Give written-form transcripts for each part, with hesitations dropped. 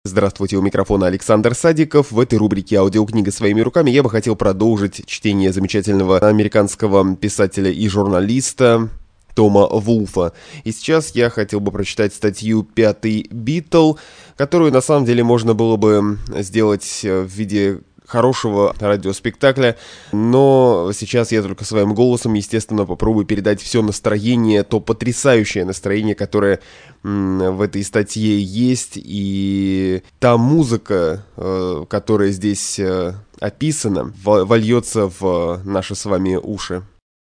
Здравствуйте, у микрофона Александр Садиков. В этой рубрике «Аудиокнига своими руками» я бы хотел продолжить чтение замечательного американского писателя и журналиста Тома Вулфа. И сейчас я хотел бы прочитать статью «Пятый Битл», которую на самом деле можно было бы сделать в виде хорошего радиоспектакля, но сейчас я только своим голосом, естественно, попробую передать все настроение, то потрясающее настроение, которое в этой статье есть, и та музыка, которая здесь описана, вольется в наши с вами уши.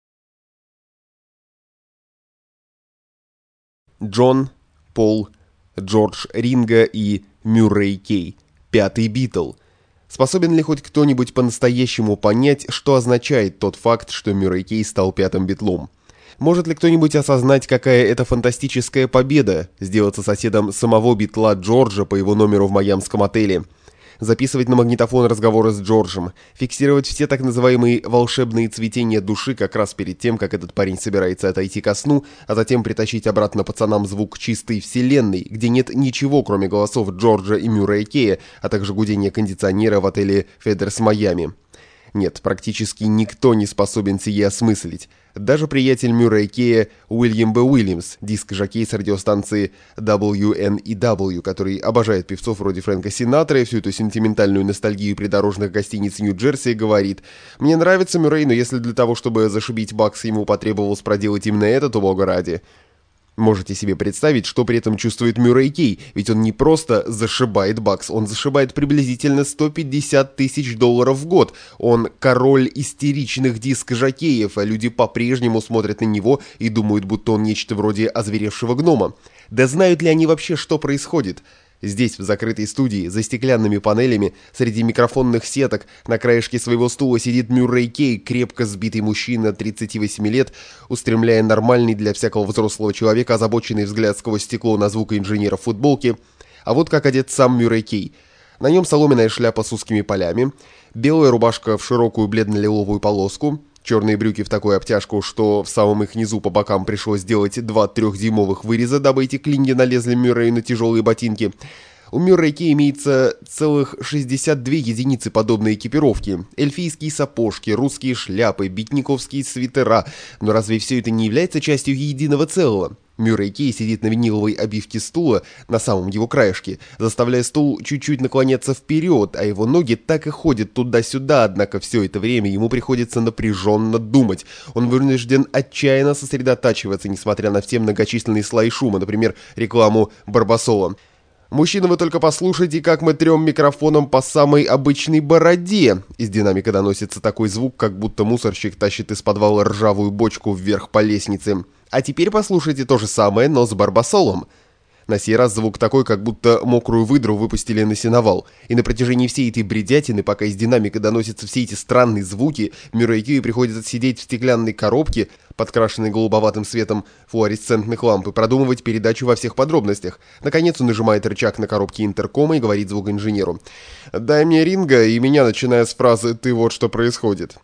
Джон, Пол, Джордж Ринго и Мюррей Кей. Пятый Битл. Способен ли хоть кто-нибудь по-настоящему понять, что означает тот факт, что Мюррей Кей стал пятым битлом? Может ли кто-нибудь осознать, какая это фантастическая победа – сделаться соседом самого битла Джорджа по его номеру в майамском отеле? Записывать на магнитофон разговоры с Джорджем, фиксировать все так называемые волшебные цветения души как раз перед тем, как этот парень собирается отойти ко сну, а затем притащить обратно пацанам звук чистой вселенной, где нет ничего, кроме голосов Джорджа и Мюррея Кея, а также гудения кондиционера в отеле Федерс Майами. Нет, практически никто не способен сие осмыслить. Даже приятель Мюррея Кея Уильям Б. Уильямс, диск-жокей с радиостанции WNEW, который обожает певцов вроде Фрэнка Синатра и всю эту сентиментальную ностальгию придорожных гостиниц Нью-Джерси, говорит: «Мне нравится Мюррей, но если для того, чтобы зашибить бакс, ему потребовалось проделать именно это, то бога ради». Можете себе представить, что при этом чувствует Мюррей Кей, ведь он не просто зашибает бакс, он зашибает приблизительно $150 тысяч в год. Он король истеричных диск-жокеев, а люди по-прежнему смотрят на него и думают, будто он нечто вроде озверевшего гнома. Да знают ли они вообще, что происходит? Здесь, в закрытой студии, за стеклянными панелями, среди микрофонных сеток, на краешке своего стула сидит Мюррей Кей, крепко сбитый мужчина 38 лет, устремляя нормальный для всякого взрослого человека озабоченный взгляд сквозь стекло на звукоинженера в футболке. А вот как одет сам Мюррей Кей. На нем соломенная шляпа с узкими полями, белая рубашка в широкую бледно-лиловую полоску, черные брюки в такую обтяжку, что в самом их низу по бокам пришлось сделать 2 3-дюймовых выреза, дабы эти клинья налезли Мюррею на тяжелые ботинки. У Мюррея Кея имеется целых 62 единицы подобной экипировки. Эльфийские сапожки, русские шляпы, битниковские свитера. Но разве все это не является частью единого целого? Мюррей Кей сидит на виниловой обивке стула, на самом его краешке, заставляя стул чуть-чуть наклоняться вперед, а его ноги так и ходят туда-сюда, однако все это время ему приходится напряженно думать. Он вынужден отчаянно сосредотачиваться, несмотря на все многочисленные слои шума, например, рекламу Барбасола. «Мужчина, вы только послушайте, как мы трем микрофоном по самой обычной бороде!» Из динамика доносится такой звук, как будто мусорщик тащит из подвала ржавую бочку вверх по лестнице. «А теперь послушайте то же самое, но с Барбасолом!» На сей раз звук такой, как будто мокрую выдру выпустили на сенновал. И на протяжении всей этой бредятины, пока из динамика доносятся все эти странные звуки, Мюррею Кею приходится сидеть в стеклянной коробке, подкрашенной голубоватым светом флуоресцентных ламп, и продумывать передачу во всех подробностях. Наконец он нажимает рычаг на коробке интеркома и говорит звукоинженеру: «Дай мне Ринго», и меня, начиная с фразы «ты вот что происходит».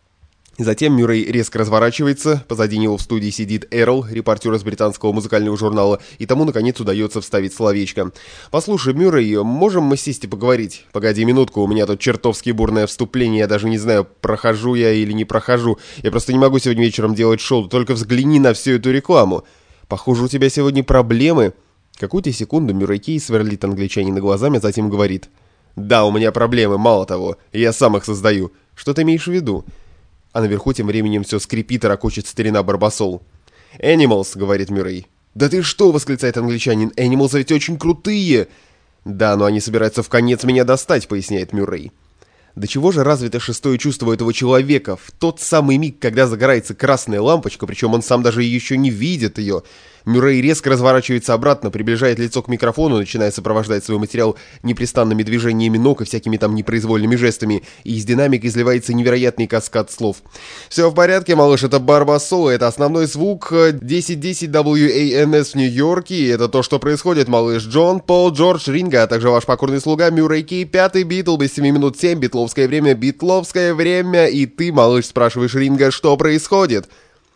Затем Мюррей резко разворачивается, позади него в студии сидит Эрл, репортер из британского музыкального журнала, и тому, наконец, удается вставить словечко. «Послушай, Мюррей, можем мы сесть и поговорить? Погоди минутку, у меня тут чертовски бурное вступление, я даже не знаю, прохожу я или не прохожу. Я просто не могу сегодня вечером делать шоу, только взгляни на всю эту рекламу. Похоже, у тебя сегодня проблемы». Какую-то секунду Мюррей Кей сверлит англичанина глазами, а затем говорит: «Да, у меня проблемы, мало того, я сам их создаю. Что ты имеешь в виду?» А наверху тем временем все скрипит и ракочет старина Барбасол. «Animals», — говорит Мюррей. «Да ты что?» — восклицает англичанин. «Animals ведь очень крутые!» «Да, но они собираются вконец меня достать», — поясняет Мюррей. До чего же развито шестое чувство этого человека? В тот самый миг, когда загорается красная лампочка, причем он сам даже еще не видит ее, Мюррей резко разворачивается обратно, приближает лицо к микрофону, начиная сопровождать свой материал непрестанными движениями ног и всякими там непроизвольными жестами, и из динамика изливается невероятный каскад слов. «Все в порядке, малыш, это Барбасола, это основной звук 1010 WANS в Нью-Йорке, и это то, что происходит, малыш. Джон, Пол, Джордж, Ринго, а также ваш покорный слуга Мюррей Кей, пятый Битл, без 7 минут 7, битловское время, и ты, малыш, спрашиваешь Ринго, что происходит?»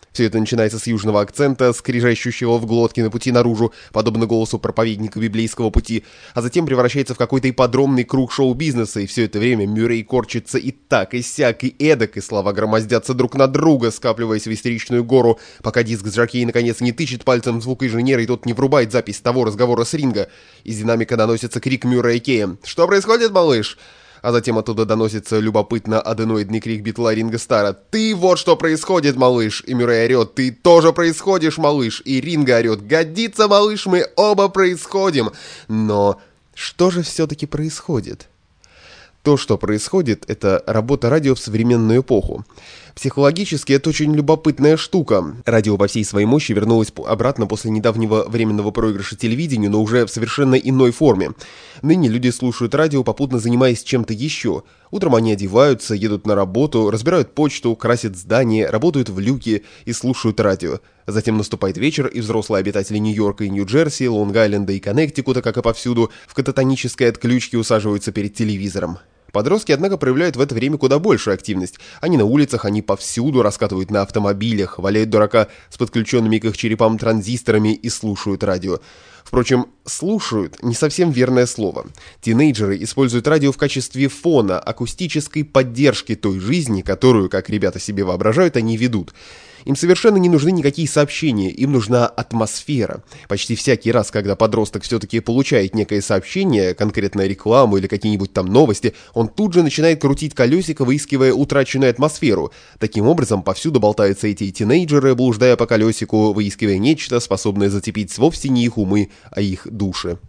Все это начинается с южного акцента, скрижащущего в глотке на пути наружу, подобно голосу проповедника библейского пути, а затем превращается в какой-то ипподромный круг шоу-бизнеса, и все это время Мюррей корчится и так, и сяк, и эдак, и слова громоздятся друг на друга, скапливаясь в истеричную гору, пока диск-жокей наконец не тычет пальцем в звукоинженера, и тот не врубает запись того разговора с ринга. Из динамика доносится крик Мюррея Кея: «Что происходит, малыш?» А затем оттуда доносится любопытно аденоидный крик Битла Ринго Стара: «Ты вот что происходит, малыш!» И Мюррей орет: «Ты тоже происходишь, малыш!» И Ринго орет: «Годится, малыш, мы оба происходим!» Но что же все-таки происходит? То, что происходит, это работа радио в современную эпоху. Психологически это очень любопытная штука. Радио по всей своей мощи вернулось обратно после недавнего временного проигрыша телевидению, но уже в совершенно иной форме. Ныне люди слушают радио, попутно занимаясь чем-то еще. Утром они одеваются, едут на работу, разбирают почту, красят здания, работают в люке и слушают радио. Затем наступает вечер, и взрослые обитатели Нью-Йорка и Нью-Джерси, Лонг-Айленда и Коннектикута, как и повсюду, в кататонической отключке усаживаются перед телевизором. Подростки, однако, проявляют в это время куда большую активность. Они на улицах, они повсюду, раскатывают на автомобилях, валяют дурака с подключенными к их черепам транзисторами и слушают радио. Впрочем, «слушают» — не совсем верное слово. Тинейджеры используют радио в качестве фона, акустической поддержки той жизни, которую, как ребята себе воображают, они ведут. Им совершенно не нужны никакие сообщения, им нужна атмосфера. Почти всякий раз, когда подросток все-таки получает некое сообщение, конкретно рекламу или какие-нибудь там новости, он тут же начинает крутить колесико, выискивая утраченную атмосферу. Таким образом, повсюду болтаются эти тинейджеры, блуждая по колесику, выискивая нечто, способное зацепить вовсе не их умы, а их души.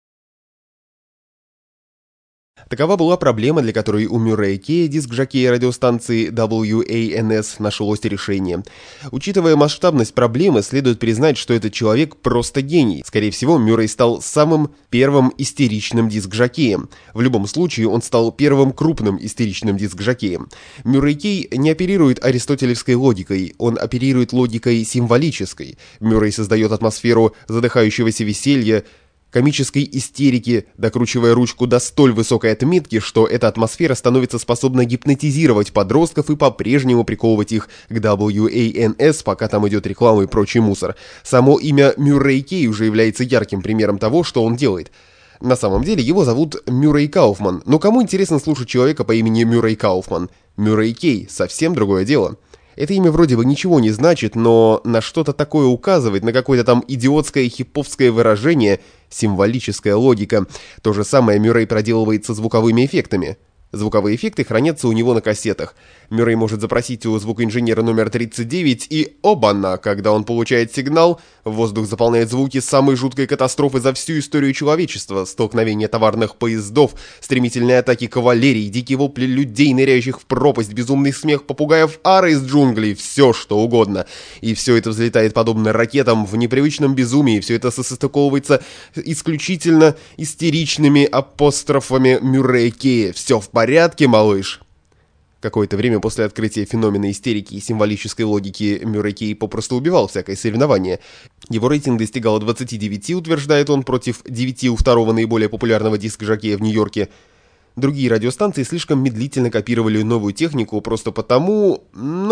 Такова была проблема, для которой у Мюррея Кея, диск-жокея радиостанции WANS, нашлось решение. Учитывая масштабность проблемы, следует признать, что этот человек просто гений. Скорее всего, Мюррей стал самым первым истеричным диск-жокеем. В любом случае, он стал первым крупным истеричным диск-жокеем. Мюррей Кей не оперирует аристотелевской логикой, он оперирует логикой символической. Мюррей создает атмосферу задыхающегося веселья, комической истерики, докручивая ручку до столь высокой отметки, что эта атмосфера становится способна гипнотизировать подростков и по-прежнему приковывать их к WANS, пока там идет реклама и прочий мусор. Само имя Мюррей Кей уже является ярким примером того, что он делает. На самом деле его зовут Мюррей Кауфман, но кому интересно слушать человека по имени Мюррей Кауфман? Мюррей Кей — совсем другое дело. Это имя вроде бы ничего не значит, но на что-то такое указывает, на какое-то там идиотское хиповское выражение, символическая логика. То же самое Мюррей проделывает со звуковыми эффектами. Звуковые эффекты хранятся у него на кассетах. Мюррей может запросить у звукоинженера номер 39 и оба-на, когда он получает сигнал, воздух заполняет звуки самой жуткой катастрофы за всю историю человечества: столкновение товарных поездов, стремительные атаки кавалерии, дикие вопли людей, ныряющих в пропасть, безумный смех попугаев ары из джунглей, все что угодно. И все это взлетает подобно ракетам в непривычном безумии, все это состыковывается исключительно истеричными апострофами Мюррея Кея. Все в порядке, малыш? Какое-то время после открытия феномена истерики и символической логики Мюррей Кей попросту убивал всякое соревнование. Его рейтинг достигал 29, утверждает он, против 9 у второго наиболее популярного диск-жокея в Нью-Йорке. Другие радиостанции слишком медлительно копировали новую технику просто потому,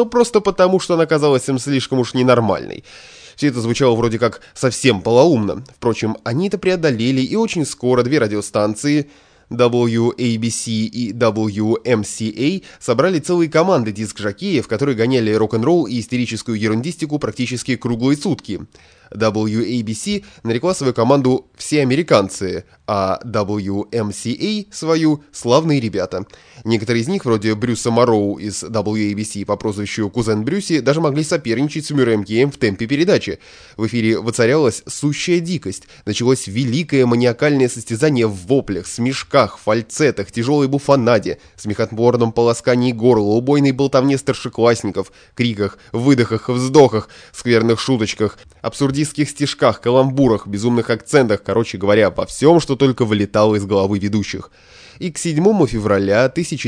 что она казалась им слишком уж ненормальной. Все это звучало вроде как совсем полоумно. Впрочем, они это преодолели, и очень скоро две радиостанции, WABC и WMCA, собрали целые команды диск-жокеев, которые гоняли рок-н-ролл и истерическую ерундистику практически круглые сутки. WABC нарекла свою команду «Все американцы», а WMCA свою «Славные ребята». Некоторые из них, вроде Брюса Морроу из WABC по прозвищу Кузен Брюси, даже могли соперничать с Мюрреем Кеем в темпе передачи. В эфире воцарялась сущая дикость. Началось великое маниакальное состязание в воплях, смешках, фальцетах, тяжелой буфонаде, смехотворном полоскании горла, убойной болтовне старшеклассников, криках, выдохах, вздохах, скверных шуточках, абсурдистских стишках, каламбурах, безумных акцентах, короче говоря, во всем, что только вылетало из головы ведущих. И к 7 февраля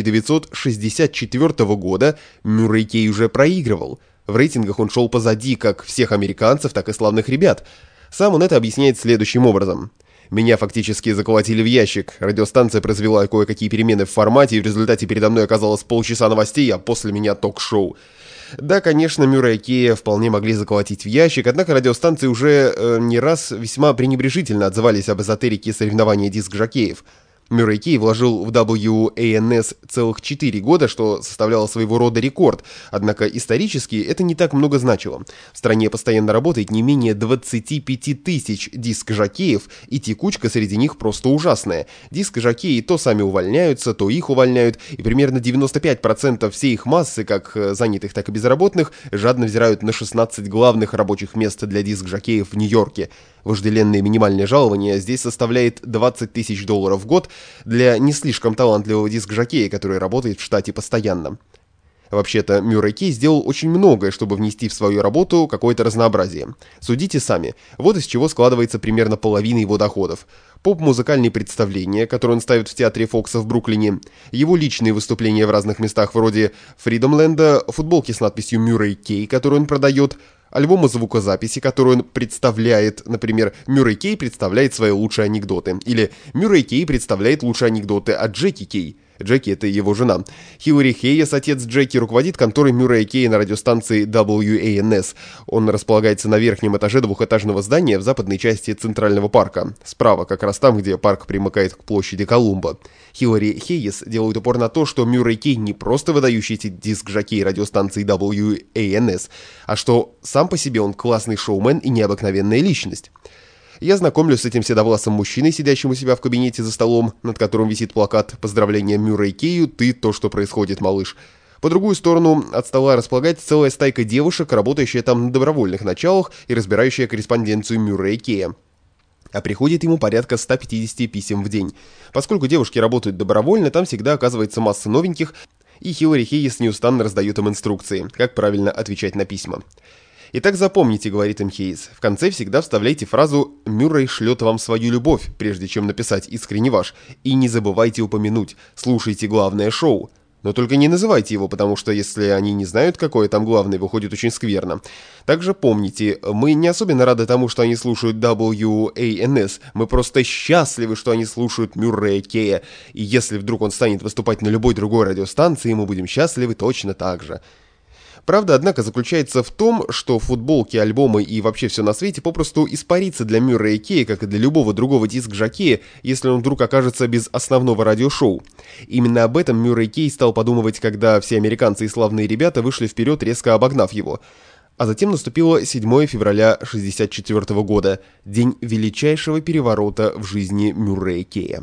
1964 года Мюррей Кей уже проигрывал. В рейтингах он шел позади как всех американцев, так и славных ребят. Сам он это объясняет следующим образом. «Меня фактически заколотили в ящик. Радиостанция произвела кое-какие перемены в формате, и в результате передо мной оказалось полчаса новостей, а после меня ток-шоу. Да, конечно, Мюррея Кея вполне могли заколотить в ящик, однако радиостанции уже не раз весьма пренебрежительно отзывались об эзотерике соревнования диск-жокеев. Мюррей Кей вложил в WANS целых 4 года, что составляло своего рода рекорд, однако исторически это не так много значило. В стране постоянно работает не менее 25 тысяч диск-жокеев, и текучка среди них просто ужасная. Диск-жокеи то сами увольняются, то их увольняют, и примерно 95% всей их массы, как занятых, так и безработных, жадно взирают на 16 главных рабочих мест для диск-жокеев в Нью-Йорке. Вожделенное минимальное жалование здесь составляет $20 тысяч в год для не слишком талантливого диск-жокея, который работает в штате постоянно. Вообще-то, Мюррей Кей сделал очень многое, чтобы внести в свою работу какое-то разнообразие. Судите сами, вот из чего складывается примерно половина его доходов. Поп-музыкальные представления, которые он ставит в театре Фокса в Бруклине, его личные выступления в разных местах вроде Фридомленда, футболки с надписью «Мюррей Кей», которую он продает, альбомы звукозаписи, которые он представляет, например, Мюррей Кей представляет свои лучшие анекдоты, или Мюррей Кей представляет лучшие анекдоты от Джеки Кей. Джеки — это его жена. Хиллари Хейес, отец Джеки, руководит конторой Мюррея Кея на радиостанции WANS. Он располагается на верхнем этаже двухэтажного здания в западной части Центрального парка. Справа, как раз там, где парк примыкает к площади Колумба. Хиллари Хейес делает упор на то, что Мюррей Кей не просто выдающийся диск-жокей радиостанции WANS, а что сам по себе он классный шоумен и необыкновенная личность. Я знакомлюсь с этим седовласым мужчиной, сидящим у себя в кабинете за столом, над которым висит плакат «Поздравления Мюррей Кею, ты то, что происходит, малыш». По другую сторону от стола располагается целая стайка девушек, работающая там на добровольных началах и разбирающая корреспонденцию Мюррея Кея. А приходит ему порядка 150 писем в день. Поскольку девушки работают добровольно, там всегда оказывается масса новеньких, и Хиллари Хейес неустанно раздает им инструкции, как правильно отвечать на письма. «Итак, запомните», — говорит им Хейс, — «в конце всегда вставляйте фразу «Мюррей шлет вам свою любовь», прежде чем написать «Искренне ваш», и не забывайте упомянуть «Слушайте главное шоу». Но только не называйте его, потому что если они не знают, какое там главное, выходит очень скверно. Также помните, мы не особенно рады тому, что они слушают WANS, мы просто счастливы, что они слушают Мюррея Кея, и если вдруг он станет выступать на любой другой радиостанции, мы будем счастливы точно так же. Правда, однако, заключается в том, что футболки, альбомы и вообще все на свете попросту испарится для Мюррея Кея, как и для любого другого диск-жокея, если он вдруг окажется без основного радиошоу. Именно об этом Мюррей Кей стал подумывать, когда все американцы и славные ребята вышли вперед, резко обогнав его. А затем наступило 7 февраля 1964 года, день величайшего переворота в жизни Мюррея Кея.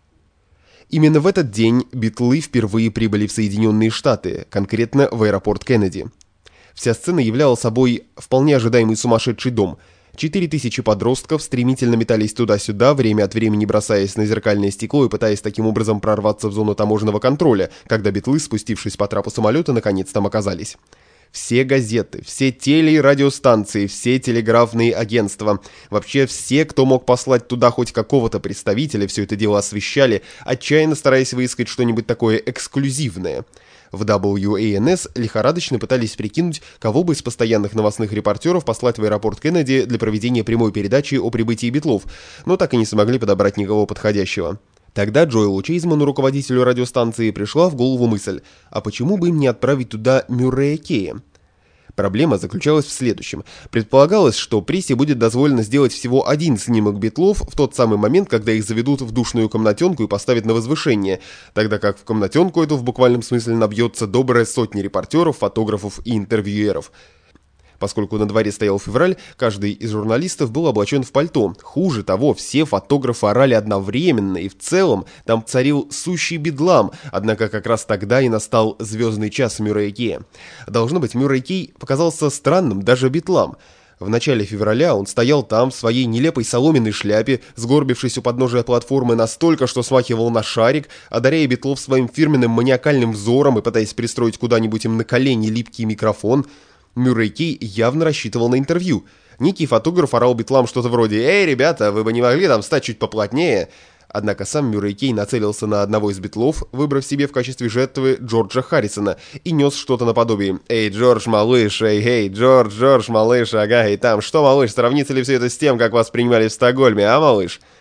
Именно в этот день Битлы впервые прибыли в Соединенные Штаты, конкретно в аэропорт Кеннеди. Вся сцена являла собой вполне ожидаемый сумасшедший дом. 4000 подростков стремительно метались туда-сюда, время от времени бросаясь на зеркальное стекло и пытаясь таким образом прорваться в зону таможенного контроля, когда Битлы, спустившись по трапу самолета, наконец там оказались. Все газеты, все теле- и радиостанции, все телеграфные агентства, вообще все, кто мог послать туда хоть какого-то представителя, все это дело освещали, отчаянно стараясь выискать что-нибудь такое эксклюзивное. В WANS лихорадочно пытались прикинуть, кого бы из постоянных новостных репортеров послать в аэропорт Кеннеди для проведения прямой передачи о прибытии Битлов, но так и не смогли подобрать никого подходящего. Тогда Джоэлу Чейзману, руководителю радиостанции, пришла в голову мысль, а почему бы им не отправить туда Мюррея Кея? Проблема заключалась в следующем. Предполагалось, что прессе будет дозволено сделать всего один снимок Битлов в тот самый момент, когда их заведут в душную комнатенку и поставят на возвышение, тогда как в комнатенку эту в буквальном смысле набьется добрая сотня репортеров, фотографов и интервьюеров. Поскольку на дворе стоял февраль, каждый из журналистов был облачен в пальто. Хуже того, все фотографы орали одновременно, и в целом там царил сущий бедлам, однако как раз тогда и настал звездный час Мюррея Кея. Должно быть, Мюррей Кей показался странным даже битлам. В начале февраля он стоял там в своей нелепой соломенной шляпе, сгорбившись у подножия платформы настолько, что смахивал на шарик, одаряя битлов своим фирменным маниакальным взором и пытаясь пристроить куда-нибудь им на колени липкий микрофон. Мюррей Кей явно рассчитывал на интервью. Некий фотограф орал битлам что-то вроде «Эй, ребята, вы бы не могли там стать чуть поплотнее?» Однако сам Мюррей Кей нацелился на одного из битлов, выбрав себе в качестве жертвы Джорджа Харрисона, и нес что-то наподобие «Эй, Джордж, малыш, эй, Джордж, малыш, ага, и там, что, малыш, сравнится ли все это с тем, как вас принимали в Стокгольме, а, малыш?»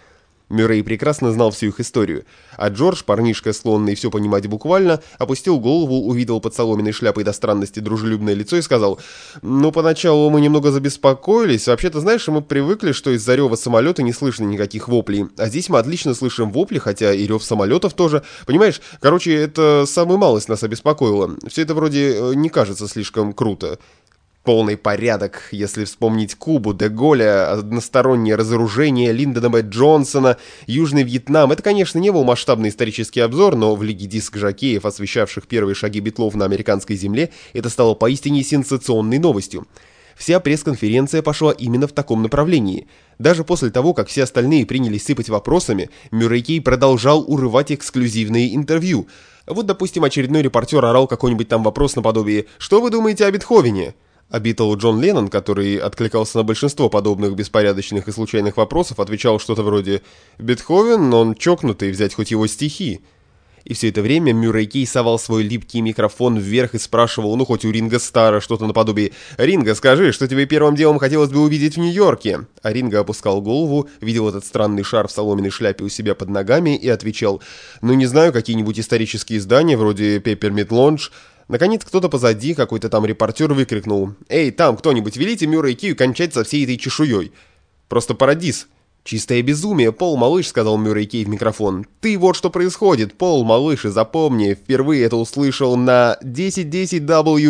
Мюррей прекрасно знал всю их историю, а Джордж, парнишка, склонный все понимать буквально, опустил голову, увидел под соломенной шляпой до странности дружелюбное лицо и сказал: «Ну, поначалу мы немного забеспокоились. Вообще-то, знаешь, мы привыкли, что из-за рева самолета не слышно никаких воплей. А здесь мы отлично слышим вопли, хотя и рев самолетов тоже. Понимаешь, короче, это самая малость нас обеспокоило. Все это вроде не кажется слишком круто». Полный порядок, если вспомнить Кубу, де Голля, одностороннее разоружение, Линдона Б. Джонсона, Южный Вьетнам. Это, конечно, не был масштабный исторический обзор, но в Лиге диск-жокеев, освещавших первые шаги Битлов на американской земле, это стало поистине сенсационной новостью. Вся пресс-конференция пошла именно в таком направлении. Даже после того, как все остальные принялись сыпать вопросами, Мюррей Кей продолжал урывать эксклюзивные интервью. Вот, допустим, очередной репортер орал какой-нибудь там вопрос наподобие «Что вы думаете о Бетховене?». А Битл Джон Леннон, который откликался на большинство подобных беспорядочных и случайных вопросов, отвечал что-то вроде «Бетховен, он чокнутый, взять хоть его стихи». И все это время Мюррей Кей совал свой липкий микрофон вверх и спрашивал, ну хоть у Ринго Старра, что-то наподобие «Ринго, скажи, что тебе первым делом хотелось бы увидеть в Нью-Йорке?» А Ринго опускал голову, видел этот странный шар в соломенной шляпе у себя под ногами и отвечал «Ну не знаю, какие-нибудь исторические издания вроде Peppermint Lounge». Наконец кто-то позади, какой-то там репортер, выкрикнул «Эй, там кто-нибудь, велите Мюррей Кею кончать со всей этой чешуей!» «Просто парадис!» «Чистое безумие, Пол, малыш», — сказал Мюррей Кей в микрофон. «Ты вот что происходит, Пол, малыш, и запомни, впервые это услышал на 1010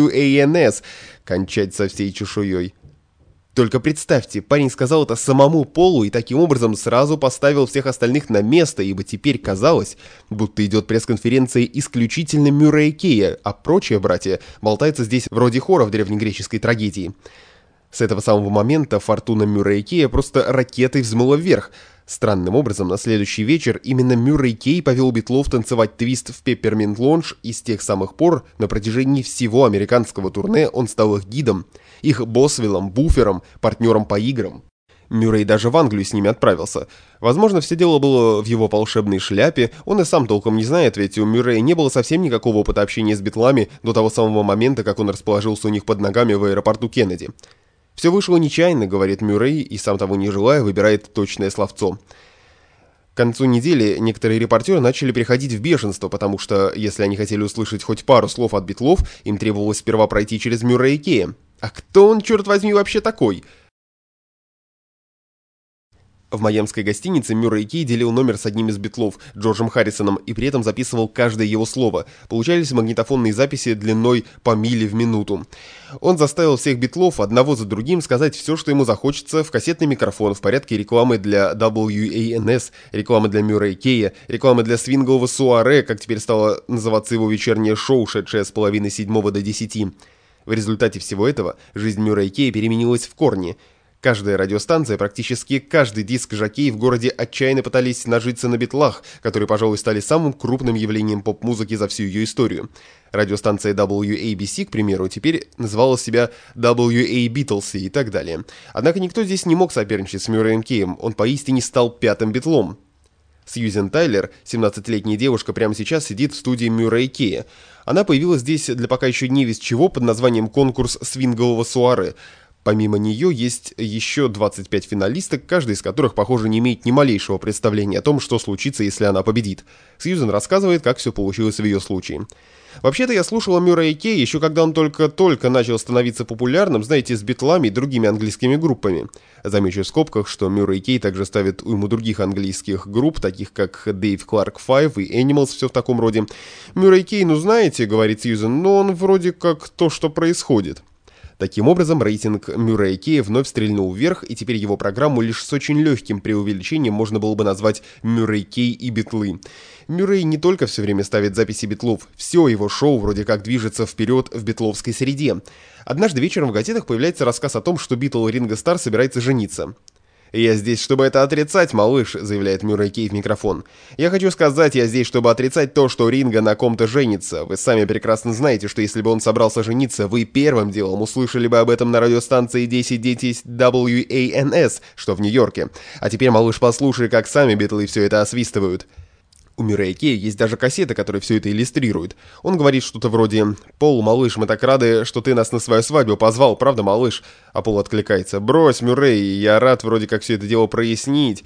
WANS. Кончать со всей чешуей». Только представьте, парень сказал это самому Полу и таким образом сразу поставил всех остальных на место, ибо теперь казалось, будто идет пресс-конференция исключительно Мюррея Кея, а прочие братья болтаются здесь вроде хора в древнегреческой трагедии. С этого самого момента фортуна Мюррея Кея просто ракетой взмыла вверх. Странным образом, на следующий вечер именно Мюррей Кей повел Битлов танцевать твист в Peppermint Lounge, и с тех самых пор на протяжении всего американского турне он стал их гидом, их боссвиллом, буфером, партнером по играм. Мюррей даже в Англию с ними отправился. Возможно, все дело было в его волшебной шляпе, он и сам толком не знает, ведь у Мюррея не было совсем никакого опыта общения с битлами до того самого момента, как он расположился у них под ногами в аэропорту Кеннеди. «Все вышло нечаянно», — говорит Мюррей, и сам того не желая, выбирает точное словцо. К концу недели некоторые репортеры начали приходить в бешенство, потому что, если они хотели услышать хоть пару слов от битлов, им требовалось сперва пройти через Мюррея Кея. А кто он, черт возьми, вообще такой? В майамской гостинице Мюррей Кей делил номер с одним из битлов, Джорджем Харрисоном, и при этом записывал каждое его слово. Получались магнитофонные записи длиной по миле в минуту. Он заставил всех битлов одного за другим сказать все, что ему захочется, в кассетный микрофон в порядке рекламы для WANS, рекламы для Мюррея Кея, рекламы для свингового суаре, как теперь стало называться его вечернее шоу, шедшее с половины 7 до 10. В результате всего этого жизнь Мюррея Кея переменилась в корне. Каждая радиостанция, практически каждый диск-жокей в городе отчаянно пытались нажиться на битлах, которые, пожалуй, стали самым крупным явлением поп-музыки за всю ее историю. Радиостанция WABC, к примеру, теперь называла себя WA Beatles и так далее. Однако никто здесь не мог соперничать с Мюрреем Кеем, он поистине стал пятым битлом. Сьюзен Тайлер, 17-летняя девушка, прямо сейчас сидит в студии Мюррея Кея. Она появилась здесь для пока еще не весть чего под названием «Конкурс свингового суаре». Помимо нее есть еще 25 финалисток, каждая из которых, похоже, не имеет ни малейшего представления о том, что случится, если она победит. Сьюзен рассказывает, как все получилось в ее случае. «Вообще-то я слушала Мюррея Кея еще когда он только-только начал становиться популярным, знаете, с битлами и другими английскими группами». Замечу в скобках, что Мюррей Кей также ставит уйму других английских групп, таких как Dave Clark Five и Animals, все в таком роде. «Мюррей Кей, ну знаете, — говорит Сьюзен, — но он вроде как то, что происходит». Таким образом, рейтинг Мюррея Кея вновь стрельнул вверх, и теперь его программу лишь с очень легким преувеличением можно было бы назвать «Мюррей Кей и битлы». Мюррей не только все время ставит записи битлов, все его шоу вроде как движется вперед в битловской среде. Однажды вечером в газетах появляется рассказ о том, что Битл Ринго Старр собирается жениться. «Я здесь, чтобы это отрицать, малыш», — заявляет Мюррей Кей в микрофон. «Я хочу сказать, я здесь, чтобы отрицать то, что Ринго на ком-то женится. Вы сами прекрасно знаете, что если бы он собрался жениться, вы первым делом услышали бы об этом на радиостанции 1010 WANS, что в Нью-Йорке. А теперь, малыш, послушай, как сами битлы все это освистывают». У Мюррея Кея есть даже кассета, которая все это иллюстрирует. Он говорит что-то вроде «Пол, малыш, мы так рады, что ты нас на свою свадьбу позвал, правда, малыш?» А Пол откликается «Брось, Мюррей, я рад вроде как все это дело прояснить».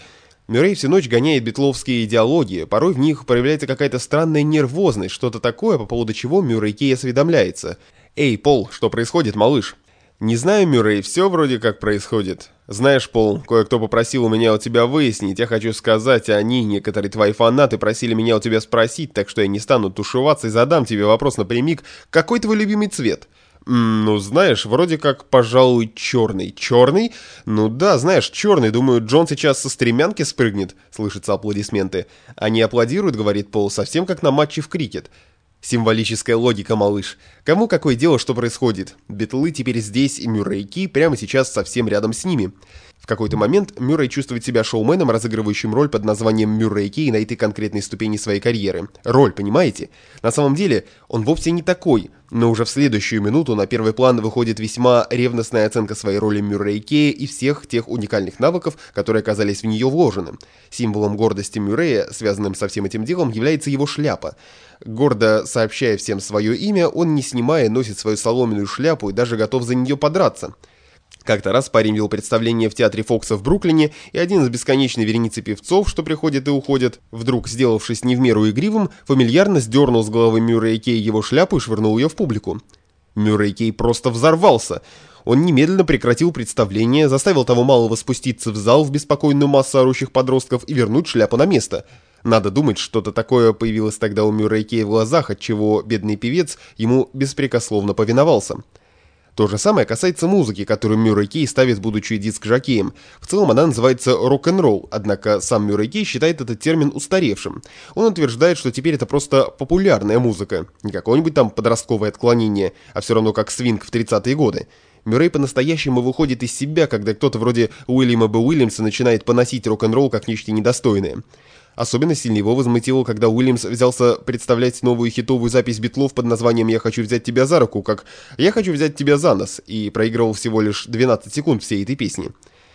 Мюррей всю ночь гоняет битловские идеологии, порой в них проявляется какая-то странная нервозность, что-то такое, по поводу чего Мюррей Кей осведомляется. «Эй, Пол, что происходит, малыш?» «Не знаю, Мюррей, все вроде как происходит. Знаешь, Пол, кое-кто попросил у меня у тебя выяснить, я хочу сказать, они, некоторые твои фанаты, просили меня у тебя спросить, так что я не стану тушеваться и задам тебе вопрос напрямик, какой твой любимый цвет?» «Ну, знаешь, вроде как, пожалуй, черный». «Черный? Ну да, знаешь, черный. Думаю, Джон сейчас со стремянки спрыгнет», — слышатся аплодисменты. «Они аплодируют», — говорит Пол, — «совсем как на матче в крикет». Символическая логика, малыш. Кому какое дело, что происходит? Битлы теперь здесь, и Мюррей Кей прямо сейчас совсем рядом с ними. В какой-то момент Мюррей чувствует себя шоуменом, разыгрывающим роль под названием Мюррей Кей на этой конкретной ступени своей карьеры. Роль, понимаете? На самом деле, он вовсе не такой, но уже в следующую минуту на первый план выходит весьма ревностная оценка своей роли Мюррей Кея и всех тех уникальных навыков, которые оказались в нее вложены. Символом гордости Мюррея, связанным со всем этим делом, является его шляпа. Гордо сообщая всем свое имя, он, не снимая, носит свою соломенную шляпу и даже готов за нее подраться. Как-то раз парень вел представление в театре Фокса в Бруклине, и один из бесконечной вереницы певцов, что приходят и уходят, вдруг, сделавшись не в меру игривым, фамильярно сдернул с головы Мюррея Кей его шляпу и швырнул ее в публику. Мюррей Кей просто взорвался. Он немедленно прекратил представление, заставил того малого спуститься в зал в беспокойную массу орущих подростков и вернуть шляпу на место. Надо думать, что-то такое появилось тогда у Мюррея Кея в глазах, отчего бедный певец ему беспрекословно повиновался. То же самое касается музыки, которую Мюррей Кей ставит, будучи диск-жокеем. В целом она называется рок-н-ролл, однако сам Мюррей Кей считает этот термин устаревшим. Он утверждает, что теперь это просто популярная музыка, не какое-нибудь там подростковое отклонение, а все равно как свинг в 30-е годы. Мюррей по-настоящему выходит из себя, когда кто-то вроде Уильяма Б. Уильямса начинает поносить рок-н-ролл как нечто недостойное. Особенно сильно его возмутило, когда Уильямс взялся представлять новую хитовую запись Битлов под названием «Я хочу взять тебя за руку», как «Я хочу взять тебя за нос», и проигрывал всего лишь 12 секунд всей этой песни.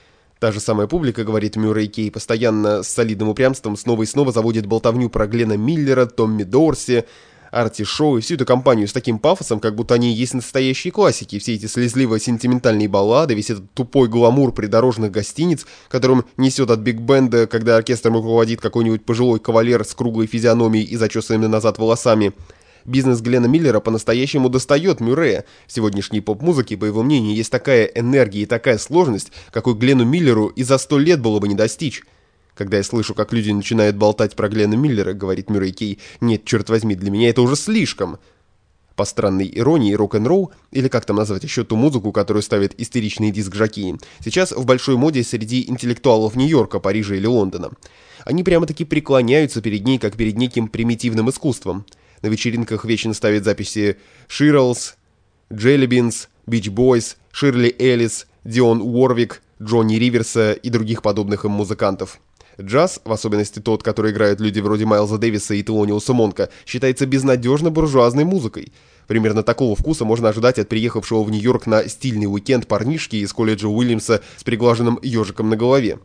Та же самая публика, говорит Мюррей Кей, постоянно с солидным упрямством снова и снова заводит болтовню про Глена Миллера, Томми Дорси, Арти Шоу и всю эту компанию с таким пафосом, как будто они и есть настоящие классики, все эти слезливо-сентиментальные баллады, весь этот тупой гламур придорожных гостиниц, которым несет от биг-бенда, когда оркестром руководит какой-нибудь пожилой кавалер с круглой физиономией и зачесанными назад волосами. Бизнес Глена Миллера по-настоящему достает Мюррея. В сегодняшней поп-музыке, по его мнению, есть такая энергия и такая сложность, какой Глену Миллеру и за 100 лет было бы не достичь. Когда я слышу, как люди начинают болтать про Глена Миллера, говорит Мюррей Кей, нет, черт возьми, для меня это уже слишком. По странной иронии, рок-н-ролл, или как там назвать еще ту музыку, которую ставят истеричные диск-жокеи, сейчас в большой моде среди интеллектуалов Нью-Йорка, Парижа или Лондона. Они прямо-таки преклоняются перед ней, как перед неким примитивным искусством. На вечеринках вечно ставят записи Ширлс, Jelly Beans, Beach Boys, Ширли Эллис, Дион Уорвик, Джонни Риверса и других подобных им музыкантов. Джаз, в особенности тот, который играют люди вроде Майлза Дэвиса и Телониуса Монка, считается безнадежно буржуазной музыкой. Примерно такого вкуса можно ожидать от приехавшего в Нью-Йорк на стильный уикенд парнишки из колледжа Уильямса с приглаженным ежиком на голове.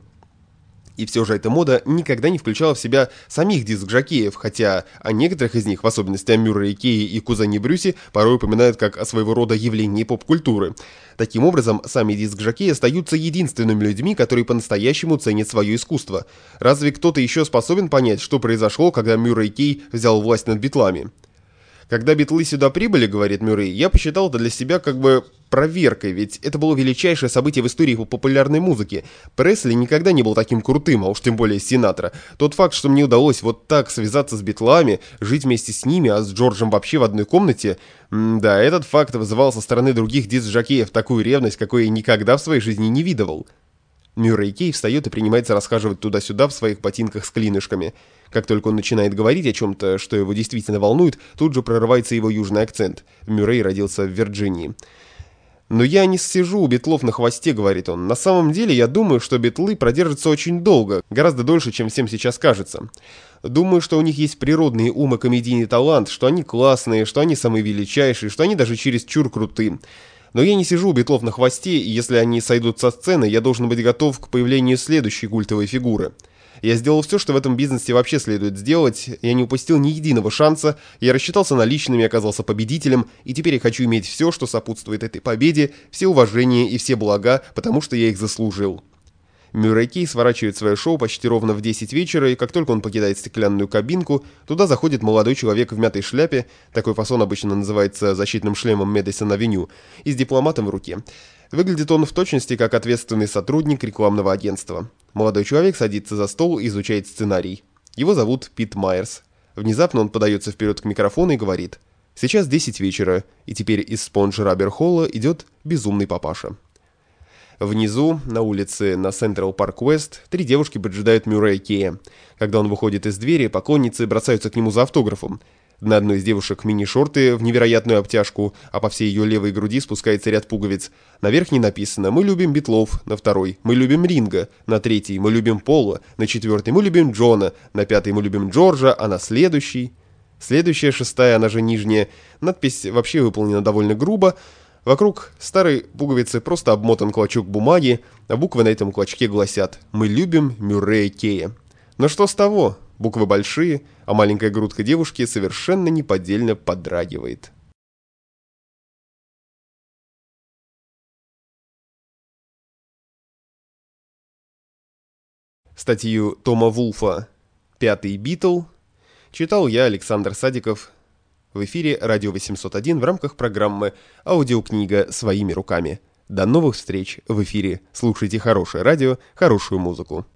И все же эта мода никогда не включала в себя самих диск-жокеев, хотя о некоторых из них, в особенности о Мюррее Кее и кузене Брюсе, порой упоминают как о своего рода явлении поп-культуры. Таким образом, сами диск-жокеи остаются единственными людьми, которые по-настоящему ценят свое искусство. Разве кто-то еще способен понять, что произошло, когда Мюррей Кей взял власть над битлами? Когда битлы сюда прибыли, говорит Мюррей, я посчитал это для себя как бы проверкой, ведь это было величайшее событие в истории популярной музыки. Пресли никогда не был таким крутым, а уж тем более Синатра. Тот факт, что мне удалось вот так связаться с битлами, жить вместе с ними, а с Джорджем вообще в одной комнате, да, этот факт вызывал со стороны других диск-жокеев такую ревность, какой я никогда в своей жизни не видывал. Мюррей Кей встает и принимается расхаживать туда-сюда в своих ботинках с клинышками. Как только он начинает говорить о чем-то, что его действительно волнует, тут же прорывается его южный акцент. Мюррей родился в Вирджинии. «Но я не сижу у битлов на хвосте», — говорит он. «На самом деле я думаю, что битлы продержатся очень долго, гораздо дольше, чем всем сейчас кажется. Думаю, что у них есть природный ум и комедийный талант, что они классные, что они самые величайшие, что они даже чересчур крутые. Но я не сижу у битлов на хвосте, и если они сойдут со сцены, я должен быть готов к появлению следующей культовой фигуры. Я сделал все, что в этом бизнесе вообще следует сделать, я не упустил ни единого шанса, я рассчитался наличными, оказался победителем, и теперь я хочу иметь все, что сопутствует этой победе, все уважения и все блага, потому что я их заслужил». Мюррей Кей сворачивает свое шоу почти ровно в 10 вечера, и как только он покидает стеклянную кабинку, туда заходит молодой человек в мятой шляпе, такой фасон обычно называется защитным шлемом Мэдисон-авеню, и с дипломатом в руке. Выглядит он в точности как ответственный сотрудник рекламного агентства. Молодой человек садится за стол и изучает сценарий. Его зовут Пит Майерс. Внезапно он подается вперед к микрофону и говорит: «Сейчас 10 вечера, и теперь из Спонж-Раббер-Холла идет безумный папаша». Внизу, на улице на Централ Парк-Уэст, 3 девушки поджидают Мюррея Кея. Когда он выходит из двери, поклонницы бросаются к нему за автографом. На одной из девушек мини-шорты в невероятную обтяжку, а по всей ее левой груди спускается ряд пуговиц. На верхней написано «Мы любим Битлов», на второй «Мы любим Ринга», на третьей «Мы любим Пола», на четвертой «Мы любим Джона», на пятой «Мы любим Джорджа», а на следующей... Следующая, шестая, она же нижняя, надпись вообще выполнена довольно грубо. Вокруг старой пуговицы просто обмотан клочок бумаги, а буквы на этом клочке гласят «Мы любим Мюррея Кея». Но что с того? Буквы большие, а маленькая грудка девушки совершенно неподдельно подрагивает. Статью Тома Вулфа «Пятый Битл» читал я, Александр Садиков, в эфире «Радио 801» в рамках программы «Аудиокнига своими руками». До новых встреч в эфире. Слушайте хорошее радио, хорошую музыку.